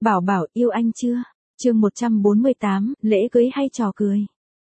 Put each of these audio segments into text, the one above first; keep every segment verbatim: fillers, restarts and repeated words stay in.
Bảo bảo yêu anh chưa? Chương một trăm bốn mươi tám, lễ cưới hay trò cười?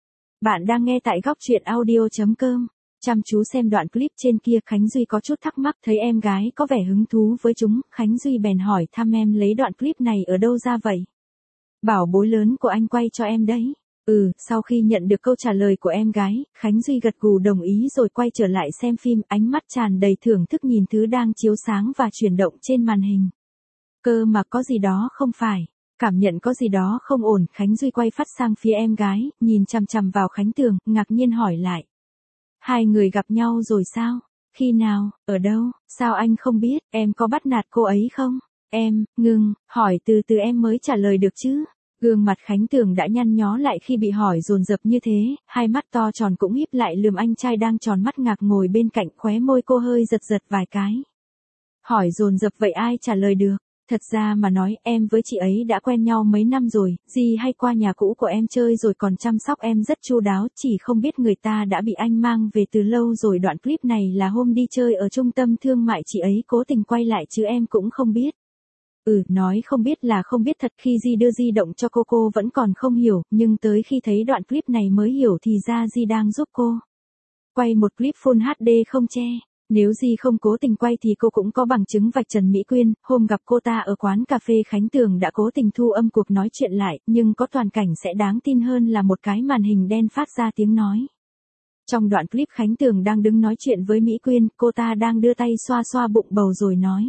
Bạn đang nghe tại góc truyện audio chấm com. Chăm chú xem đoạn clip trên kia, Khánh Duy có chút thắc mắc thấy em gái có vẻ hứng thú với chúng, Khánh Duy bèn hỏi thăm em lấy đoạn clip này ở đâu ra vậy? Bảo bối lớn của anh quay cho em đấy. Ừ, sau khi nhận được câu trả lời của em gái, Khánh Duy gật gù đồng ý rồi quay trở lại xem phim, ánh mắt tràn đầy thưởng thức nhìn thứ đang chiếu sáng và chuyển động trên màn hình. Cơ mà có gì đó không phải. Cảm nhận có gì đó không ổn, Khánh Duy quay phát sang phía em gái, nhìn chằm chằm vào Khánh Tường, ngạc nhiên hỏi lại. Hai người gặp nhau rồi sao? Khi nào, ở đâu, sao anh không biết, em có bắt nạt cô ấy không? Em, ngừng, hỏi từ từ em mới trả lời được chứ. Gương mặt Khánh Tường đã nhăn nhó lại khi bị hỏi dồn dập như thế, hai mắt to tròn cũng híp lại lườm anh trai đang tròn mắt ngạc ngồi bên cạnh, khóe môi cô hơi giật giật vài cái. Hỏi dồn dập vậy ai trả lời được? Thật ra mà nói, em với chị ấy đã quen nhau mấy năm rồi, dì hay qua nhà cũ của em chơi rồi còn chăm sóc em rất chu đáo, chỉ không biết người ta đã bị anh mang về từ lâu rồi. Đoạn clip này là hôm đi chơi ở trung tâm thương mại chị ấy cố tình quay lại chứ em cũng không biết. Ừ, nói không biết là không biết thật, khi Di đưa di động cho cô cô vẫn còn không hiểu, nhưng tới khi thấy đoạn clip này mới hiểu thì ra Di đang giúp cô quay một clip Full hát đê không che. Nếu Di không cố tình quay thì cô cũng có bằng chứng vạch trần Mỹ Quyên, hôm gặp cô ta ở quán cà phê Khánh Tường đã cố tình thu âm cuộc nói chuyện lại, nhưng có toàn cảnh sẽ đáng tin hơn là một cái màn hình đen phát ra tiếng nói. Trong đoạn clip Khánh Tường đang đứng nói chuyện với Mỹ Quyên, cô ta đang đưa tay xoa xoa bụng bầu rồi nói.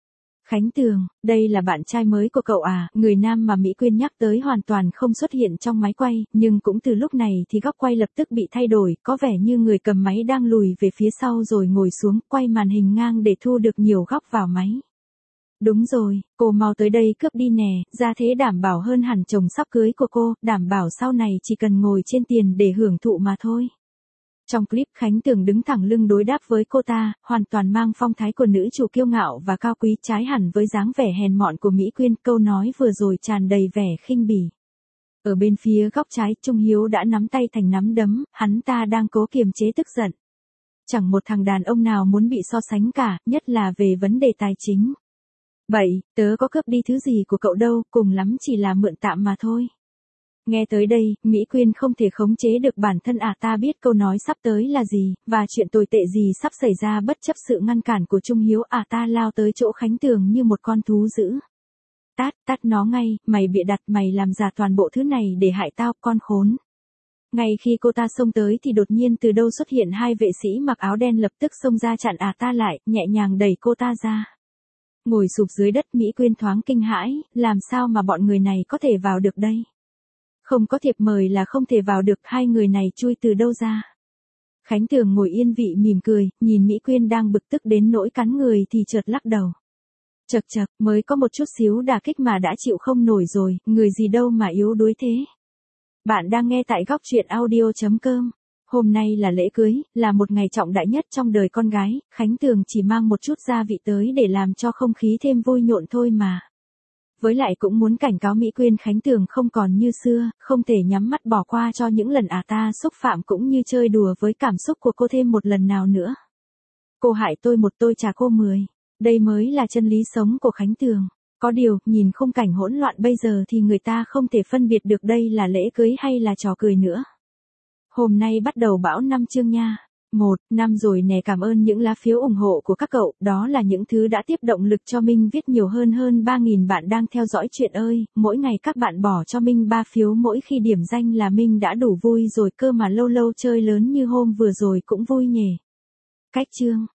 Khánh Tường, đây là bạn trai mới của cậu à? Người nam mà Mỹ Quyên nhắc tới hoàn toàn không xuất hiện trong máy quay, nhưng cũng từ lúc này thì góc quay lập tức bị thay đổi, có vẻ như người cầm máy đang lùi về phía sau rồi ngồi xuống, quay màn hình ngang để thu được nhiều góc vào máy. Đúng rồi, cô mau tới đây cướp đi nè, ra thế đảm bảo hơn hẳn chồng sắp cưới của cô, đảm bảo sau này chỉ cần ngồi trên tiền để hưởng thụ mà thôi. Trong clip Khánh Tường đứng thẳng lưng đối đáp với cô ta, hoàn toàn mang phong thái của nữ chủ kiêu ngạo và cao quý, trái hẳn với dáng vẻ hèn mọn của Mỹ Quyên, câu nói vừa rồi tràn đầy vẻ khinh bỉ. Ở bên phía góc trái, Trung Hiếu đã nắm tay thành nắm đấm, hắn ta đang cố kiềm chế tức giận. Chẳng một thằng đàn ông nào muốn bị so sánh cả, nhất là về vấn đề tài chính. Vậy, tớ có cướp đi thứ gì của cậu đâu, cùng lắm chỉ là mượn tạm mà thôi. Nghe tới đây, Mỹ Quyên không thể khống chế được bản thân, à ta biết câu nói sắp tới là gì, và chuyện tồi tệ gì sắp xảy ra. Bất chấp sự ngăn cản của Trung Hiếu, à ta lao tới chỗ Khánh Tường như một con thú dữ. Tát, tát nó ngay, mày bịa đặt, mày làm giả toàn bộ thứ này để hại tao, con khốn. Ngay khi cô ta xông tới thì đột nhiên từ đâu xuất hiện hai vệ sĩ mặc áo đen lập tức xông ra chặn à ta lại, nhẹ nhàng đẩy cô ta ra. Ngồi sụp dưới đất, Mỹ Quyên thoáng kinh hãi, làm sao mà bọn người này có thể vào được đây? Không có thiệp mời là không thể vào được, hai người này chui từ đâu ra? Khánh Tường ngồi yên vị mỉm cười, nhìn Mỹ Quyên đang bực tức đến nỗi cắn người thì chợt lắc đầu. Chật chật, mới có một chút xíu đả kích mà đã chịu không nổi rồi, người gì đâu mà yếu đuối thế. Bạn đang nghe tại góc truyện audio chấm com. Hôm nay là lễ cưới, là một ngày trọng đại nhất trong đời con gái, Khánh Tường chỉ mang một chút gia vị tới để làm cho không khí thêm vui nhộn thôi mà. Với lại cũng muốn cảnh cáo Mỹ Quyên Khánh Tường không còn như xưa, không thể nhắm mắt bỏ qua cho những lần à ta xúc phạm cũng như chơi đùa với cảm xúc của cô thêm một lần nào nữa. Cô hại tôi một tôi trả cô mười. Đây mới là chân lý sống của Khánh Tường. Có điều, nhìn khung cảnh hỗn loạn bây giờ thì người ta không thể phân biệt được đây là lễ cưới hay là trò cười nữa. Hôm nay bắt đầu bão năm chương nha. Một năm rồi nè, cảm ơn những lá phiếu ủng hộ của các cậu, đó là những thứ đã tiếp động lực cho Minh viết nhiều hơn hơn ba nghìn bạn đang theo dõi chuyện ơi, mỗi ngày các bạn bỏ cho Minh ba phiếu mỗi khi điểm danh là Minh đã đủ vui rồi cơ mà, lâu lâu chơi lớn như hôm vừa rồi cũng vui nhỉ. Cách chương